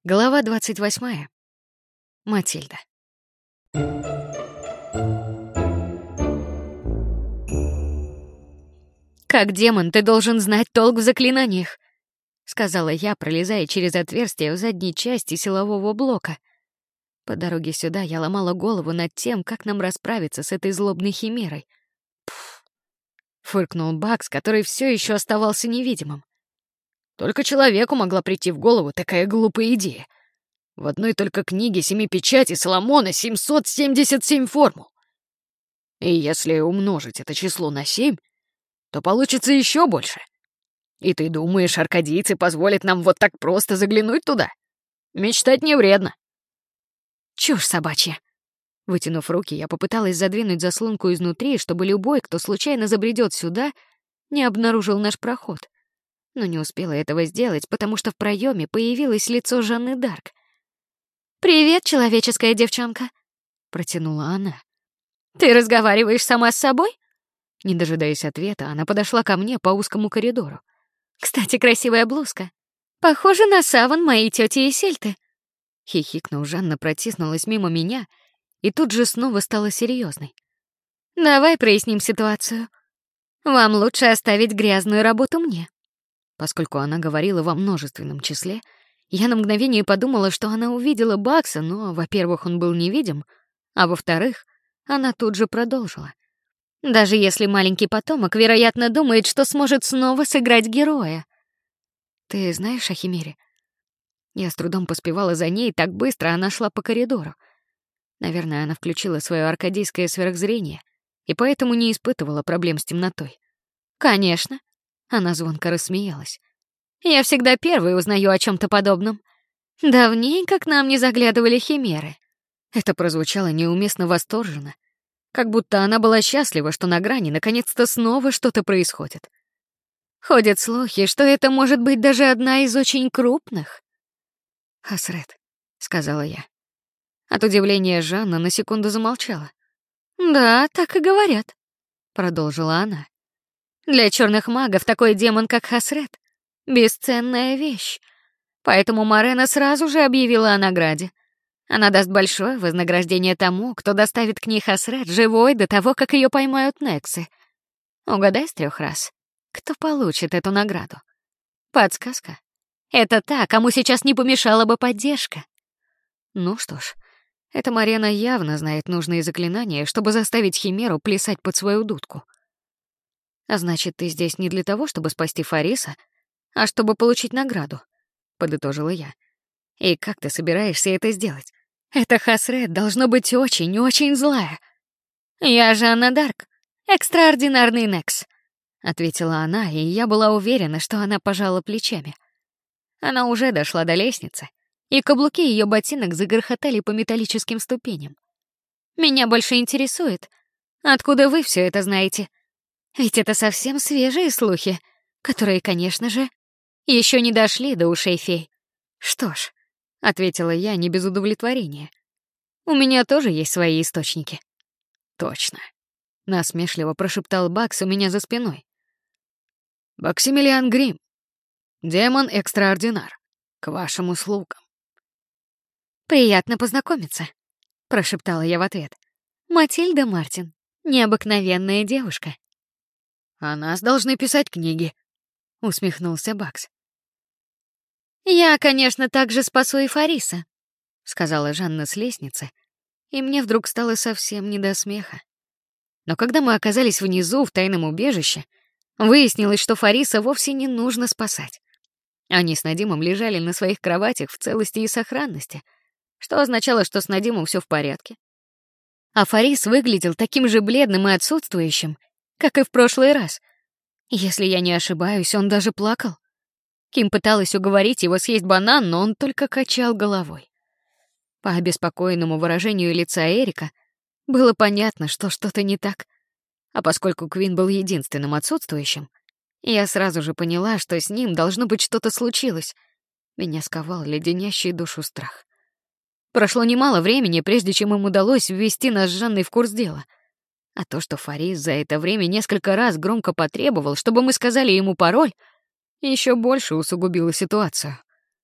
Глава 28. Матильда. «Как демон, ты должен знать толк в заклинаниях», — сказала я, пролезая через отверстие в задней части силового блока. По дороге сюда я ломала голову над тем, как нам расправиться с этой злобной химерой. «Пф», — фыркнул Бакс, который все еще оставался невидимым. «Только человеку могла прийти в голову такая глупая идея. В одной только книге семи печатей Соломона 777 формул. И если умножить это число на 7, то получится еще больше. И ты думаешь, аркадийцы позволят нам вот так просто заглянуть туда? Мечтать не вредно». «Чушь собачья». Вытянув руки, я попыталась задвинуть заслонку изнутри, чтобы любой, кто случайно забредет сюда, не обнаружил наш проход. Но не успела этого сделать, потому что в проеме появилось лицо Жанны Дарк. «Привет, человеческая девчонка», — протянула она. «Ты разговариваешь сама с собой?» Не дожидаясь ответа, она подошла ко мне по узкому коридору. «Кстати, красивая блузка. Похожа на саван моей тети Исельты». Хихикнув, Жанна протиснулась мимо меня и тут же снова стала серьезной. «Давай проясним ситуацию. Вам лучше оставить грязную работу мне». Поскольку она говорила во множественном числе, я на мгновение подумала, что она увидела Бакса, но, во-первых, он был невидим, а во-вторых, она тут же продолжила. «Даже если маленький потомок, вероятно, думает, что сможет снова сыграть героя. Ты знаешь о химере?» Я с трудом поспевала за ней, так быстро она шла по коридору. Наверное, она включила свое аркадийское сверхзрение и поэтому не испытывала проблем с темнотой. «Конечно», — она звонко рассмеялась. «Я всегда первой узнаю о чем-то подобном. Давненько к нам не заглядывали химеры». Это прозвучало неуместно восторженно, как будто она была счастлива, что на грани наконец-то снова что-то происходит. Ходят слухи, что это может быть даже одна из очень крупных. «Хасрет», — сказала я. От удивления Жанна на секунду замолчала. «Да, так и говорят», — продолжила она. «Для черных магов такой демон, как Хасрет, бесценная вещь. Поэтому Морена сразу же объявила о награде. Она даст большое вознаграждение тому, кто доставит к ней Хасрет живой до того, как ее поймают Нексы. Угадай с 3 раз, кто получит эту награду. Подсказка. Это та, кому сейчас не помешала бы поддержка». Ну что ж, эта Морена явно знает нужные заклинания, чтобы заставить химеру плясать под свою дудку. «А значит, ты здесь не для того, чтобы спасти Фариса, а чтобы получить награду», — подытожила я. «И как ты собираешься это сделать? Эта Хасрет должно быть очень-очень злая». «Я Жанна Дарк, экстраординарный Некс», — ответила она, и я была уверена, что она пожала плечами. Она уже дошла до лестницы, и каблуки ее ботинок загрохотали по металлическим ступеням. «Меня больше интересует, откуда вы все это знаете? Ведь это совсем свежие слухи, которые, конечно же, еще не дошли до ушей фей». «Что ж», — ответила я не без удовлетворения, «у меня тоже есть свои источники». «Точно», — насмешливо прошептал Бакс у меня за спиной. «Баксимилиан Грим, демон-экстраординар, к вашим услугам». «Приятно познакомиться», — прошептала я в ответ. «Матильда Мартин, необыкновенная девушка». «О нас должны писать книги», — усмехнулся Бакс. «Я, конечно, также спасу и Фариса», — сказала Жанна с лестницы, и мне вдруг стало совсем не до смеха. Но когда мы оказались внизу, в тайном убежище, выяснилось, что Фариса вовсе не нужно спасать. Они с Надимом лежали на своих кроватях в целости и сохранности, что означало, что с Надимом все в порядке. А Фарис выглядел таким же бледным и отсутствующим, как и в прошлый раз. Если я не ошибаюсь, он даже плакал. Ким пыталась уговорить его съесть банан, но он только качал головой. По обеспокоенному выражению лица Эрика было понятно, что что-то не так. А поскольку Квин был единственным отсутствующим, я сразу же поняла, что с ним должно быть что-то случилось. Меня сковал леденящий душу страх. Прошло немало времени, прежде чем им удалось ввести нас с Жанной в курс дела. А то, что Фарис за это время несколько раз громко потребовал, чтобы мы сказали ему пароль, еще больше усугубило ситуацию.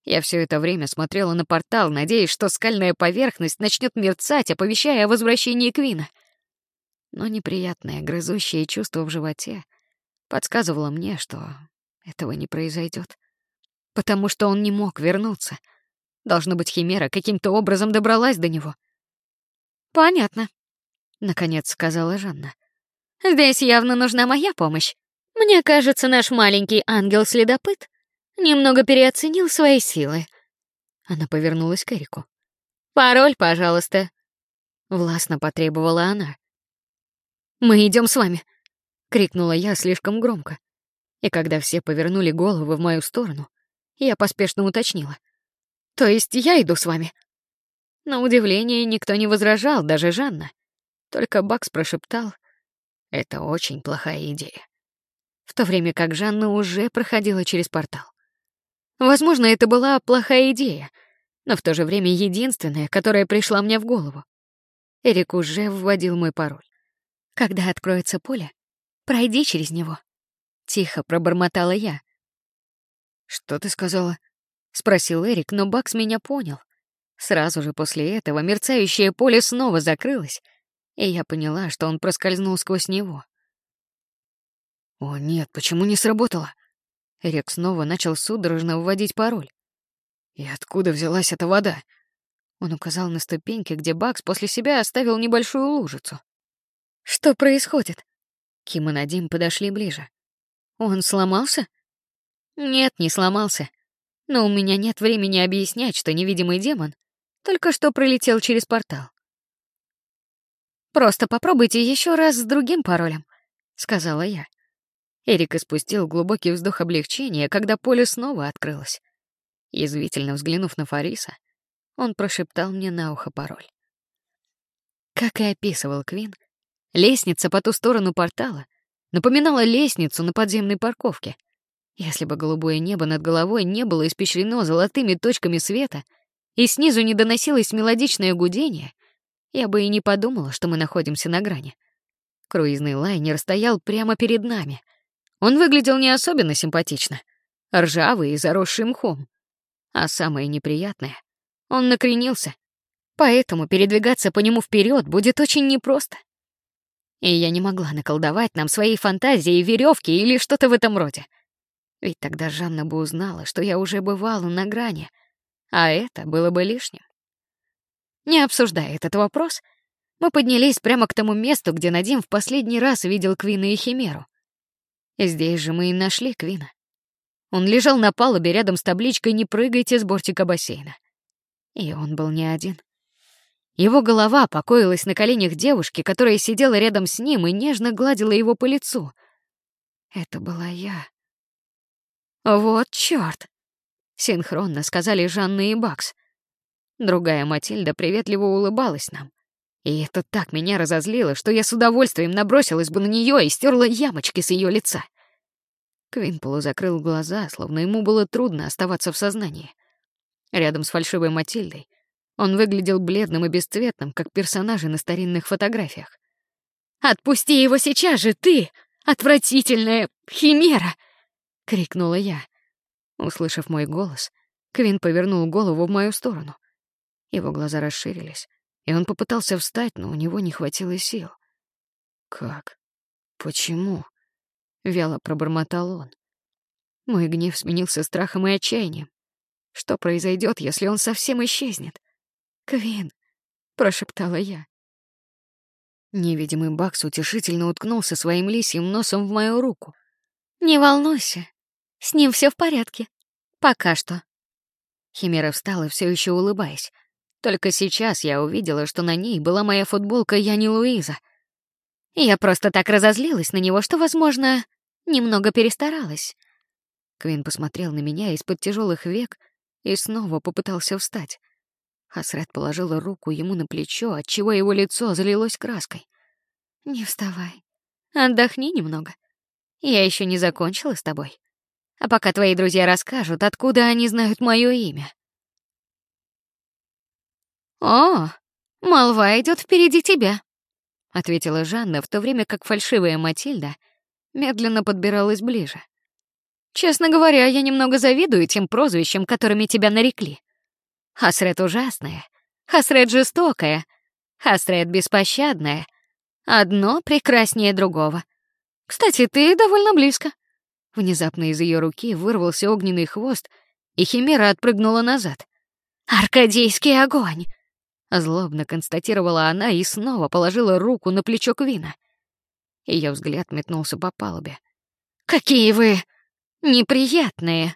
Я все это время смотрела на портал, надеясь, что скальная поверхность начнет мерцать, оповещая о возвращении Квина. Но неприятное грызущее чувство в животе подсказывало мне, что этого не произойдет, потому что он не мог вернуться. Должно быть, Химера каким-то образом добралась до него. Понятно, наконец сказала Жанна. Здесь явно нужна моя помощь. Мне кажется, наш маленький ангел-следопыт немного переоценил свои силы. Она повернулась к Эрику. Пароль, пожалуйста, властно потребовала она. Мы идем с вами, крикнула я слишком громко. И когда все повернули головы в мою сторону, я поспешно уточнила: то есть я иду с вами? На удивление никто не возражал, даже Жанна. Только Бакс прошептал: это очень плохая идея. В то время как Жанна уже проходила через портал. Возможно, это была плохая идея, но в то же время единственная, которая пришла мне в голову. Эрик уже вводил мой пароль. Когда откроется поле, пройди через него. Тихо пробормотала я. Что ты сказала? Спросил Эрик, но Бакс меня понял. Сразу же после этого мерцающее поле снова закрылось, и я поняла, что он проскользнул сквозь него. О нет, почему не сработало? Эрик снова начал судорожно вводить пароль. И откуда взялась эта вода? Он указал на ступеньки, где Бакс после себя оставил небольшую лужицу. Что происходит? Ким и Надим подошли ближе. Он сломался? Нет, не сломался. Но у меня нет времени объяснять, что невидимый демон только что пролетел через портал. Просто попробуйте еще раз с другим паролем, сказала я. Эрик испустил глубокий вздох облегчения, когда поле снова открылось. Язвительно взглянув на Фариса, он прошептал мне на ухо пароль. Как и описывал Квин, лестница по ту сторону портала напоминала лестницу на подземной парковке. Если бы голубое небо над головой не было испещрено золотыми точками света и снизу не доносилось мелодичное гудение, я бы и не подумала, что мы находимся на грани. Круизный лайнер стоял прямо перед нами. Он выглядел не особенно симпатично, ржавый и заросший мхом. А самое неприятное — он накренился, поэтому передвигаться по нему вперед будет очень непросто. И я не могла наколдовать нам своей фантазией веревки или что-то в этом роде. Ведь тогда Жанна бы узнала, что я уже бывала на грани, а это было бы лишним. Не обсуждая этот вопрос, мы поднялись прямо к тому месту, где Надим в последний раз видел Квина и Химеру. Здесь же мы и нашли Квина. Он лежал на палубе рядом с табличкой «Не прыгайте с бортика бассейна». И он был не один. Его голова покоилась на коленях девушки, которая сидела рядом с ним и нежно гладила его по лицу. Это была я. Вот чёрт! Синхронно сказали Жанна и Бакс. Другая Матильда приветливо улыбалась нам. И это так меня разозлило, что я с удовольствием набросилась бы на неё и стерла ямочки с её лица. Квин полузакрыл глаза, словно ему было трудно оставаться в сознании. Рядом с фальшивой Матильдой он выглядел бледным и бесцветным, как персонажи на старинных фотографиях. «Отпусти его сейчас же, ты, отвратительная химера!» — крикнула я. Услышав мой голос, Квин повернул голову в мою сторону. Его глаза расширились, и он попытался встать, но у него не хватило сил. «Как? Почему?» — вяло пробормотал он. Мой гнев сменился страхом и отчаянием. Что произойдет, если он совсем исчезнет? «Квин!» — прошептала я. Невидимый Бакс утешительно уткнулся своим лисьим носом в мою руку. «Не волнуйся, с ним все в порядке. Пока что». Химера встала, все еще улыбаясь. Только сейчас я увидела, что на ней была моя футболка «Я не Луиза». Я просто так разозлилась на него, что, возможно, немного перестаралась. Квин посмотрел на меня из-под тяжелых век и снова попытался встать. Хасрат положила руку ему на плечо, отчего его лицо залилось краской. «Не вставай. Отдохни немного. Я еще не закончила с тобой. А пока твои друзья расскажут, откуда они знают мое имя». «О, молва идет впереди тебя», — ответила Жанна, в то время как фальшивая Матильда медленно подбиралась ближе. Честно говоря, я немного завидую тем прозвищам, которыми тебя нарекли. Хасрет ужасная, Хасрет жестокая, Хасрет беспощадная. Одно прекраснее другого. Кстати, ты довольно близко. Внезапно из ее руки вырвался огненный хвост, и химера отпрыгнула назад. «Аркадийский огонь!» — злобно констатировала она и снова положила руку на плечо Квина. Ее взгляд метнулся по палубе. «Какие вы неприятные!»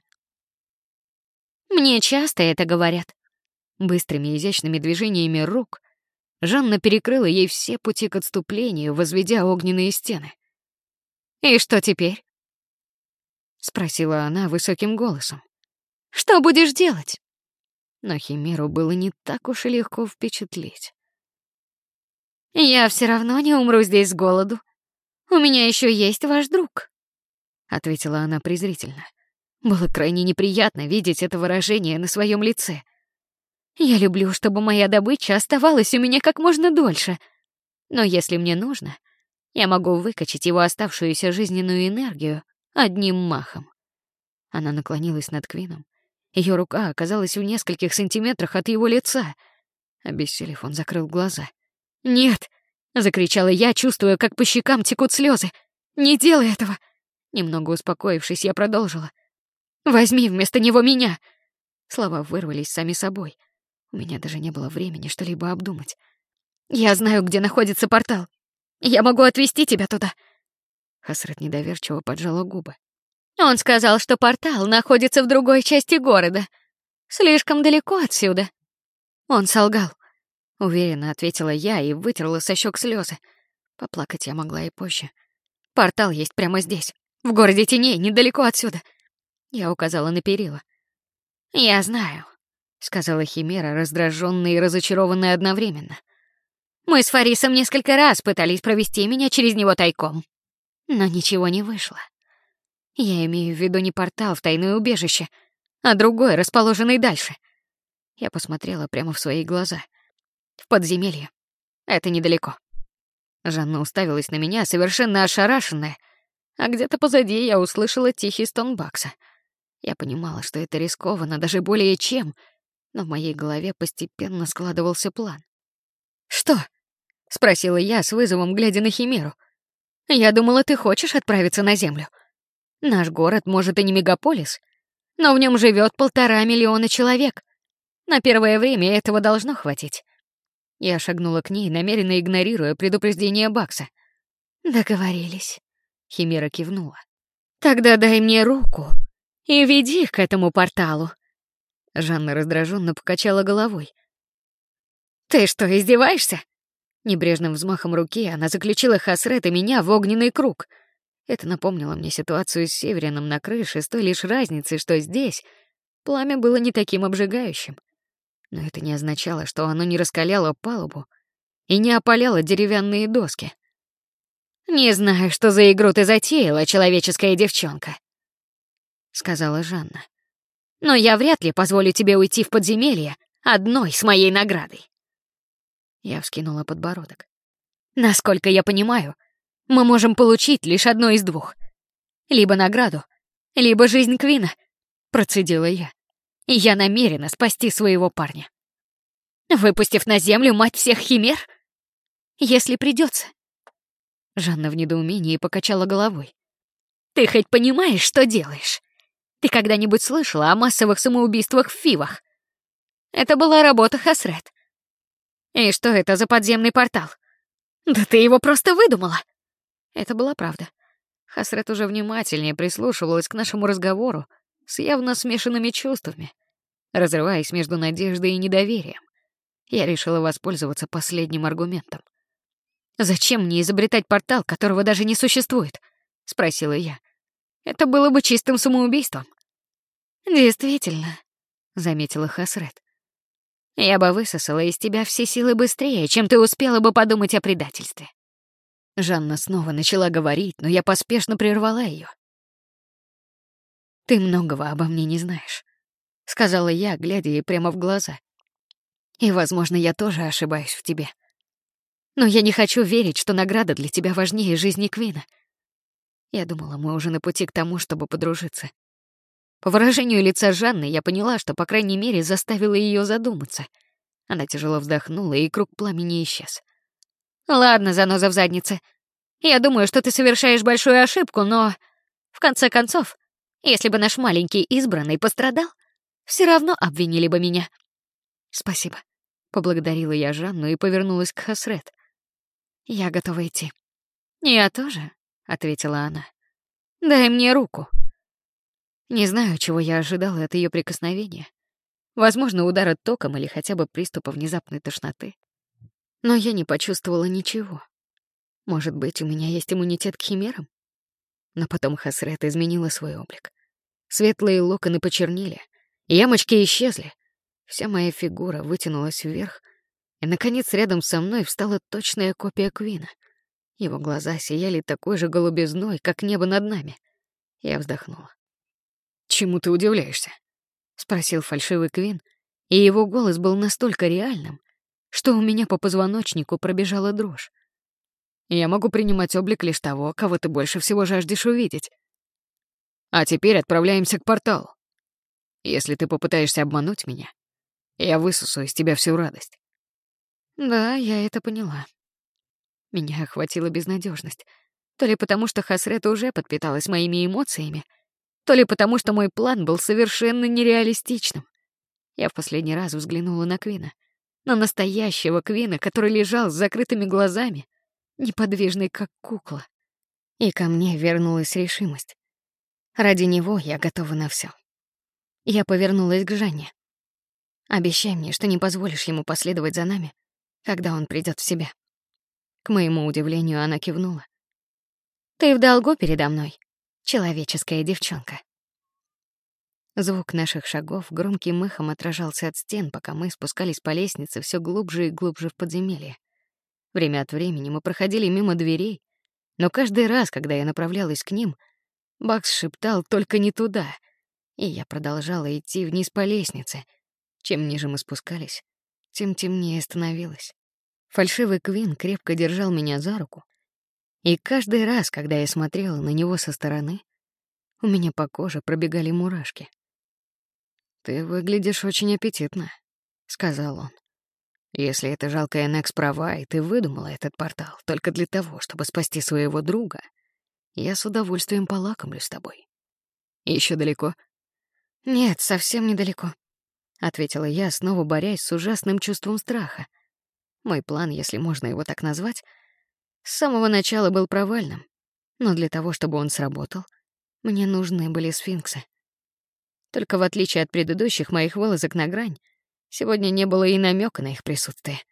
«Мне часто это говорят». Быстрыми изящными движениями рук Жанна перекрыла ей все пути к отступлению, возведя огненные стены. «И что теперь?» — спросила она высоким голосом. «Что будешь делать?» Но химеру было не так уж и легко впечатлить. «Я все равно не умру здесь с голоду. У меня еще есть ваш друг», — ответила она презрительно. Было крайне неприятно видеть это выражение на своем лице. «Я люблю, чтобы моя добыча оставалась у меня как можно дольше. Но если мне нужно, я могу выкачать его оставшуюся жизненную энергию одним махом». Она наклонилась над Квином. Ее рука оказалась в нескольких сантиметрах от его лица. Обессилев, он закрыл глаза. «Нет!» — закричала я, чувствуя, как по щекам текут слезы. «Не делай этого!» Немного успокоившись, я продолжила. «Возьми вместо него меня!» Слова вырвались сами собой. У меня даже не было времени что-либо обдумать. «Я знаю, где находится портал. Я могу отвезти тебя туда». Хасрет недоверчиво поджала губы. «Он сказал, что портал находится в другой части города. Слишком далеко отсюда». «Он солгал», — уверенно ответила я и вытерла со щек слезы. Поплакать я могла и позже. «Портал есть прямо здесь, в городе теней, недалеко отсюда». Я указала на перила. «Я знаю», — сказала химера, раздражённая и разочарованная одновременно. «Мы с Фарисом несколько раз пытались провести меня через него тайком, но ничего не вышло. Я имею в виду не портал в тайное убежище, а другой, расположенный дальше». Я посмотрела прямо в свои глаза. «В подземелье. Это недалеко». Жанна уставилась на меня, совершенно ошарашенная, а где-то позади я услышала тихий стон Бакса. Я понимала, что это рискованно, даже более чем, но в моей голове постепенно складывался план. «Что?» — спросила я с вызовом, глядя на химеру. «Я думала, ты хочешь отправиться на Землю. Наш город, может, и не мегаполис, но в нем живет 1,5 миллиона человек. На первое время этого должно хватить». Я шагнула к ней, намеренно игнорируя предупреждение Бакса. «Договорились», — химера кивнула. «Тогда дай мне руку и веди к этому порталу». Жанна раздраженно покачала головой. «Ты что, издеваешься?» Небрежным взмахом руки она заключила Хасрет и меня в огненный круг. Это напомнило мне ситуацию с Северином на крыше, с той лишь разницей, что здесь пламя было не таким обжигающим. Но это не означало, что оно не раскаляло палубу и не опаляло деревянные доски. «Не знаю, что за игру ты затеяла, человеческая девчонка», — сказала Жанна. «Но я вряд ли позволю тебе уйти в подземелье одной с моей наградой». Я вскинула подбородок. «Насколько я понимаю, мы можем получить лишь одно из двух. Либо награду, либо жизнь Квина», — процедила я. «И я намерена спасти своего парня. Выпустив на землю мать всех химер? Если придется». Жанна в недоумении покачала головой. «Ты хоть понимаешь, что делаешь? Ты когда-нибудь слышала о массовых самоубийствах в Фивах? Это была работа Хасрет. И что это за подземный портал? Да ты его просто выдумала!» Это была правда. Хасрет уже внимательнее прислушивалась к нашему разговору с явно смешанными чувствами, разрываясь между надеждой и недоверием. Я решила воспользоваться последним аргументом. «Зачем мне изобретать портал, которого даже не существует?» — спросила я. «Это было бы чистым самоубийством». «Действительно», — заметила Хасрет. «Я бы высосала из тебя все силы быстрее, чем ты успела бы подумать о предательстве». Жанна снова начала говорить, но я поспешно прервала ее. «Ты многого обо мне не знаешь», — сказала я, глядя ей прямо в глаза. «И, возможно, я тоже ошибаюсь в тебе. Но я не хочу верить, что награда для тебя важнее жизни Квина. Я думала, мы уже на пути к тому, чтобы подружиться. По выражению лица Жанны я поняла, что, по крайней мере, заставила ее задуматься. Она тяжело вздохнула, и круг пламени исчез. «Ладно, заноза в заднице. Я думаю, что ты совершаешь большую ошибку, но... В конце концов, если бы наш маленький избранный пострадал, все равно обвинили бы меня». «Спасибо», — поблагодарила я Жанну и повернулась к Хасрет. «Я готова идти». «Я тоже», — ответила она. «Дай мне руку». Не знаю, чего я ожидала от ее прикосновения. Возможно, удара током или хотя бы приступа внезапной тошноты. Но я не почувствовала ничего. Может быть, у меня есть иммунитет к химерам? Но потом Хасрет изменила свой облик. Светлые локоны почернели, ямочки исчезли. Вся моя фигура вытянулась вверх, и, наконец, рядом со мной встала точная копия Квина. Его глаза сияли такой же голубизной, как небо над нами. Я вздохнула. «Чему ты удивляешься?» — спросил фальшивый Квин, и его голос был настолько реальным, что у меня по позвоночнику пробежала дрожь. «Я могу принимать облик лишь того, кого ты больше всего жаждешь увидеть. А теперь отправляемся к порталу. Если ты попытаешься обмануть меня, я высосу из тебя всю радость». Да, я это поняла. Меня охватила безнадежность. То ли потому, что Хасрет уже подпиталась моими эмоциями, то ли потому, что мой план был совершенно нереалистичным. Я в последний раз взглянула на Квина. На настоящего Квина, который лежал с закрытыми глазами, неподвижный, как кукла. И ко мне вернулась решимость. Ради него я готова на все. Я повернулась к Жанне. «Обещай мне, что не позволишь ему последовать за нами, когда он придёт в себя». К моему удивлению, она кивнула. «Ты в долгу передо мной, человеческая девчонка». Звук наших шагов громким эхом отражался от стен, пока мы спускались по лестнице все глубже и глубже в подземелье. Время от времени мы проходили мимо дверей, но каждый раз, когда я направлялась к ним, Бакс шептал «только не туда», и я продолжала идти вниз по лестнице. Чем ниже мы спускались, тем темнее становилось. Фальшивый Квин крепко держал меня за руку, и каждый раз, когда я смотрела на него со стороны, у меня по коже пробегали мурашки. «Ты выглядишь очень аппетитно», — сказал он. «Если эта жалкая Некс права, и ты выдумала этот портал только для того, чтобы спасти своего друга, я с удовольствием полакомлюсь с тобой. Еще далеко?» «Нет, совсем недалеко», — ответила я, снова борясь с ужасным чувством страха. Мой план, если можно его так назвать, с самого начала был провальным, но для того, чтобы он сработал, мне нужны были сфинксы. Только в отличие от предыдущих моих вылазок на грань, сегодня не было и намека на их присутствие.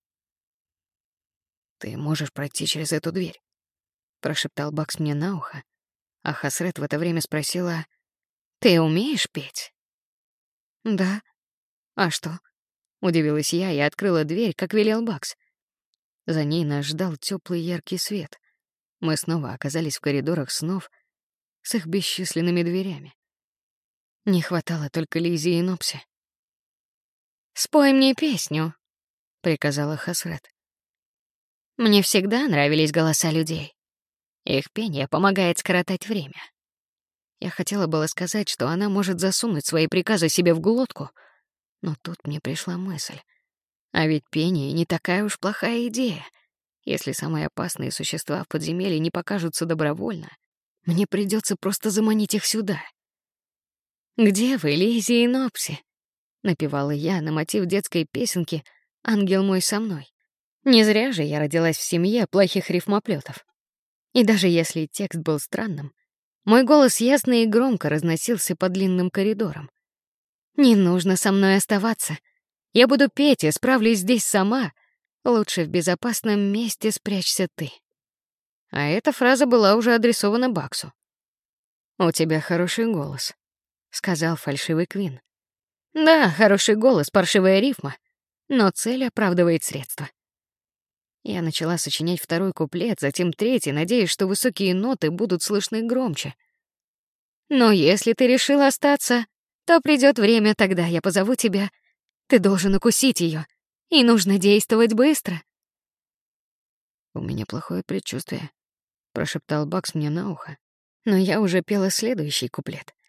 «Ты можешь пройти через эту дверь», — прошептал Бакс мне на ухо, а Хасрет в это время спросила: «Ты умеешь петь?» «Да. А что?» — удивилась я и открыла дверь, как велел Бакс. За ней нас ждал теплый яркий свет. Мы снова оказались в коридорах снов с их бесчисленными дверями. Не хватало только Лизи и Нопси. «Спой мне песню», — приказала Хасрет. «Мне всегда нравились голоса людей. Их пение помогает скоротать время». Я хотела было сказать, что она может засунуть свои приказы себе в глотку, но тут мне пришла мысль. А ведь пение не такая уж плохая идея. Если самые опасные существа в подземелье не покажутся добровольно, мне придется просто заманить их сюда. «Где вы, Лизи и Нопси?» — напевала я на мотив детской песенки «Ангел мой со мной». Не зря же я родилась в семье плохих рифмоплётов. И даже если текст был странным, мой голос ясно и громко разносился по длинным коридорам. «Не нужно со мной оставаться. Я буду петь и справлюсь здесь сама. Лучше в безопасном месте спрячься ты». А эта фраза была уже адресована Баксу. «У тебя хороший голос», — сказал фальшивый Квин. «Да, хороший голос, паршивая рифма, но цель оправдывает средства». Я начала сочинять второй куплет, затем третий, надеясь, что высокие ноты будут слышны громче. «Но если ты решил остаться, то придёт время, тогда я позову тебя. Ты должен укусить её, и нужно действовать быстро». «У меня плохое предчувствие», — прошептал Бакс мне на ухо, но я уже пела следующий куплет.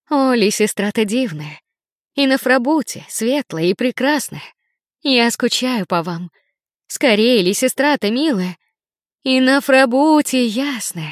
О, Лисистрата дивная, и на Фрабуте светлая и прекрасная. Я скучаю по вам. Скорее, Лисистрата милая, и на Фрабуте ясная.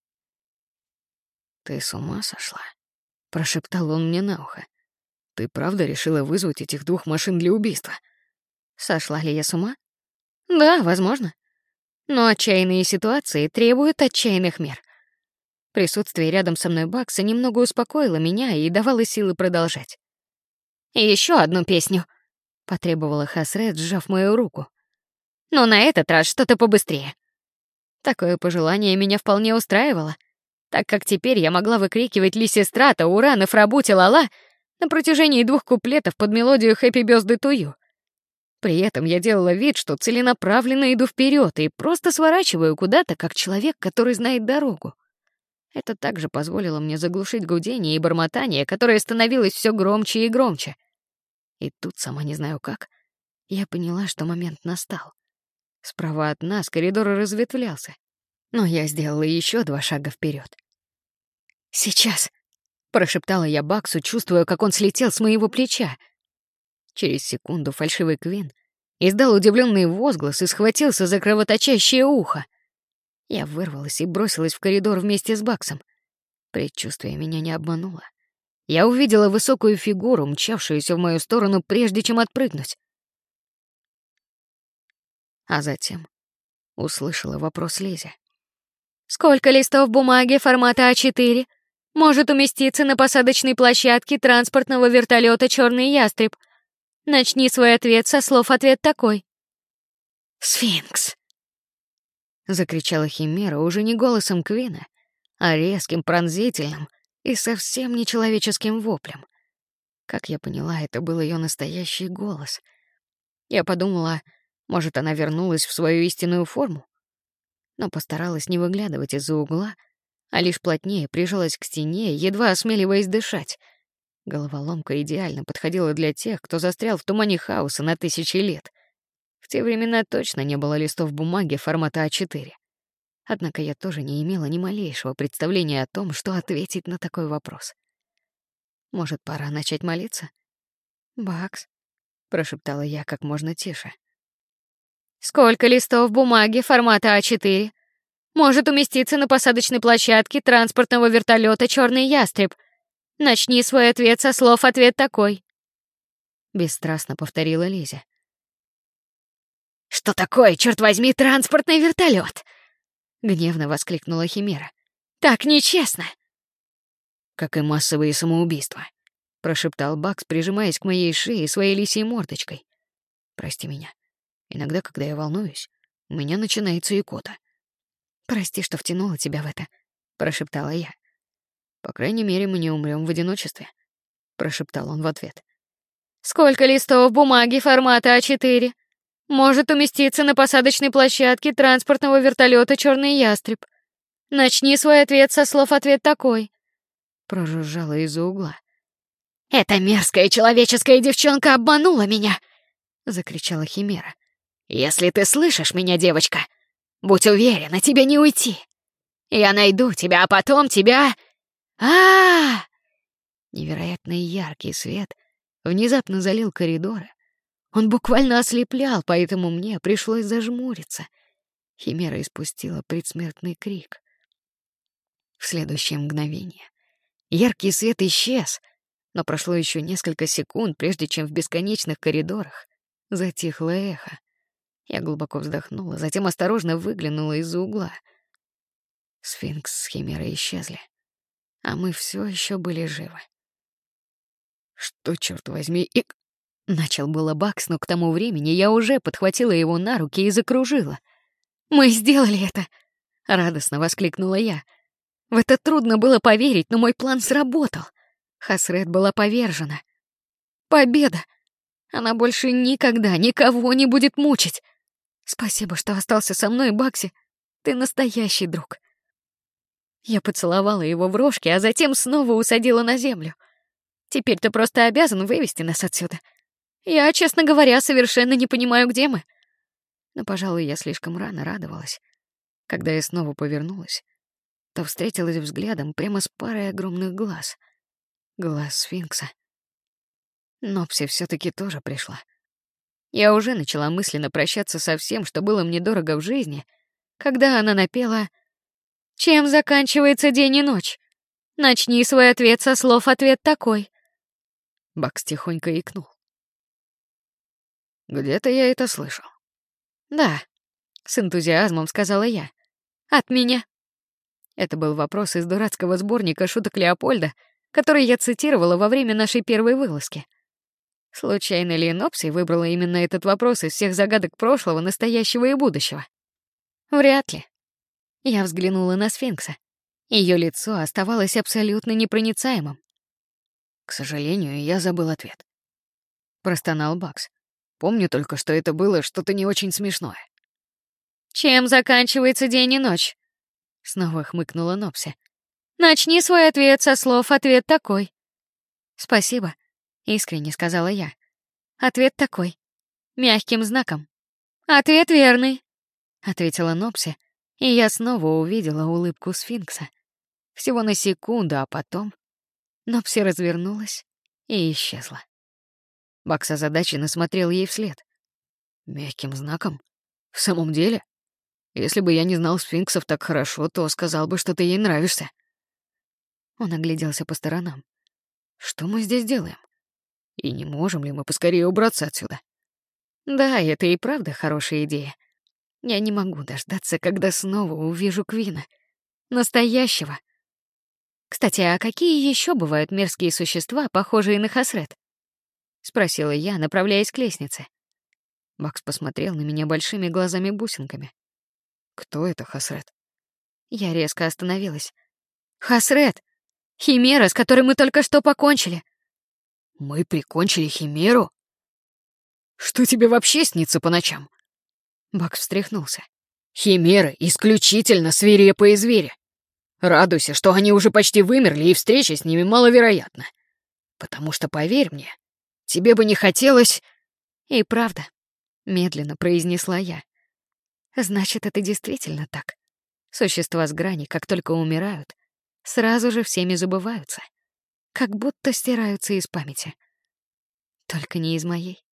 Ты с ума сошла? Прошептал он мне на ухо. Ты правда решила вызвать этих двух машин для убийства? Сошла ли я с ума? Да, возможно. Но отчаянные ситуации требуют отчаянных мер. Присутствие рядом со мной Бакса немного успокоило меня и давало силы продолжать. Еще одну песню, потребовала Хасрет, сжав мою руку. Но на этот раз что-то побыстрее. Такое пожелание меня вполне устраивало, так как теперь я могла выкрикивать Лисистрата, ура, на Фрабуте ла-ла на протяжении 2 куплетов под мелодию Happy Birthday to You. При этом я делала вид, что целенаправленно иду вперед и просто сворачиваю куда-то, как человек, который знает дорогу. Это также позволило мне заглушить гудение и бормотание, которое становилось все громче и громче. И тут, сама не знаю как, я поняла, что момент настал. Справа от нас коридор разветвлялся, но я сделала еще 2 шага вперед. «Сейчас!» — прошептала я Баксу, чувствуя, как он слетел с моего плеча. Через секунду фальшивый Квин издал удивленный возглас и схватился за кровоточащее ухо. Я вырвалась и бросилась в коридор вместе с Баксом. Предчувствие меня не обмануло. Я увидела высокую фигуру, мчавшуюся в мою сторону, прежде чем отпрыгнуть. А затем услышала вопрос Лизи. «Сколько листов бумаги формата А4 может уместиться на посадочной площадке транспортного вертолета «Черный ястреб»? Начни свой ответ со слов «ответ такой». «Сфинкс!» — закричала Химера уже не голосом Квина, а резким, пронзительным и совсем нечеловеческим воплем. Как я поняла, это был ее настоящий голос. Я подумала, может, она вернулась в свою истинную форму, но постаралась не выглядывать из-за угла, а лишь плотнее прижалась к стене, едва осмеливаясь дышать. Головоломка идеально подходила для тех, кто застрял в тумане хаоса на 1000 лет. В те времена точно не было листов бумаги формата А4. Однако я тоже не имела ни малейшего представления о том, что ответить на такой вопрос. Может, пора начать молиться? «Бакс», — прошептала я как можно тише. «Сколько листов бумаги формата А4 может уместиться на посадочной площадке транспортного вертолета «Черный ястреб»? Начни свой ответ со слов «ответ такой». Бесстрастно повторила Лиза. «Что такое, черт возьми, транспортный вертолет?» Гневно воскликнула Химера. «Так нечестно!» «Как и массовые самоубийства», — прошептал Бакс, прижимаясь к моей шее своей лисьей мордочкой. «Прости меня. Иногда, когда я волнуюсь, у меня начинается икота». «Прости, что втянула тебя в это», — прошептала я. «По крайней мере, мы не умрем в одиночестве», — прошептал он в ответ. «Сколько листов бумаги формата А4 может уместиться на посадочной площадке транспортного вертолета «Черный ястреб»? Начни свой ответ со слов «ответ такой». Прожужжала из-за угла. «Эта мерзкая человеческая девчонка обманула меня!» — закричала Химера. «Если ты слышишь меня, девочка, будь уверена, тебе не уйти. Я найду тебя, а потом тебя... а Невероятно яркий свет внезапно залил коридоры. Он буквально ослеплял, поэтому мне пришлось зажмуриться. Химера испустила предсмертный крик. В следующее мгновение яркий свет исчез, но прошло еще несколько секунд, прежде чем в бесконечных коридорах затихло эхо. Я глубоко вздохнула, затем осторожно выглянула из-за угла. Сфинкс с Химерой исчезли, а мы все еще были живы. Что, черт возьми, и... Начал было Бакс, но к тому времени я уже подхватила его на руки и закружила. «Мы сделали это!» — радостно воскликнула я. В это трудно было поверить, но мой план сработал. Хасрет была повержена. Победа! Она больше никогда никого не будет мучить. Спасибо, что остался со мной, Бакси. Ты настоящий друг. Я поцеловала его в рожки, а затем снова усадила на землю. Теперь ты просто обязан вывести нас отсюда. Я, честно говоря, совершенно не понимаю, где мы. Но, пожалуй, я слишком рано радовалась. Когда я снова повернулась, то встретилась взглядом прямо с парой огромных глаз. Глаз сфинкса. Нопси все-таки тоже пришла. Я уже начала мысленно прощаться со всем, что было мне дорого в жизни, когда она напела: «Чем заканчивается день и ночь? Начни свой ответ со слов «ответ такой». Бакс тихонько икнул. Где-то я это слышал. Да, с энтузиазмом сказала я. От меня. Это был вопрос из дурацкого сборника шуток Леопольда, который я цитировала во время нашей первой вылазки. Случайно ли Нопси выбрала именно этот вопрос из всех загадок прошлого, настоящего и будущего? Вряд ли. Я взглянула на сфинкса. Ее лицо оставалось абсолютно непроницаемым. К сожалению, я забыл ответ. Простонал Бакс. Помню только, что это было что-то не очень смешное. Чем заканчивается день и ночь? Снова хмыкнула Нопси. Начни свой ответ со слов «ответ такой». Спасибо, искренне сказала я. Ответ такой. Мягким знаком. Ответ верный, ответила Нопси, и я снова увидела улыбку сфинкса. Всего на секунду, а потом Нопси развернулась и исчезла. Бакс озадаченно смотрел ей вслед. Мягким знаком? В самом деле? Если бы я не знал сфинксов так хорошо, то сказал бы, что ты ей нравишься. Он огляделся по сторонам. Что мы здесь делаем? И не можем ли мы поскорее убраться отсюда? Да, это и правда хорошая идея. Я не могу дождаться, когда снова увижу Квина. Настоящего. Кстати, а какие еще бывают мерзкие существа, похожие на Хасрет? Спросила я, направляясь к лестнице. Макс посмотрел на меня большими глазами-бусинками. Кто это Хасрет? Я резко остановилась. Хасрет! Химера, с которой мы только что покончили. Мы прикончили Химеру? Что тебе вообще снится по ночам? Бакс встряхнулся. Химеры исключительно свирепые звери. Радуйся, что они уже почти вымерли, и встреча с ними маловероятна. Потому что, поверь мне, тебе бы не хотелось... И правда, медленно произнесла я. Значит, это действительно так. Существа с грани, как только умирают, сразу же всеми забываются. Как будто стираются из памяти. Только не из моей.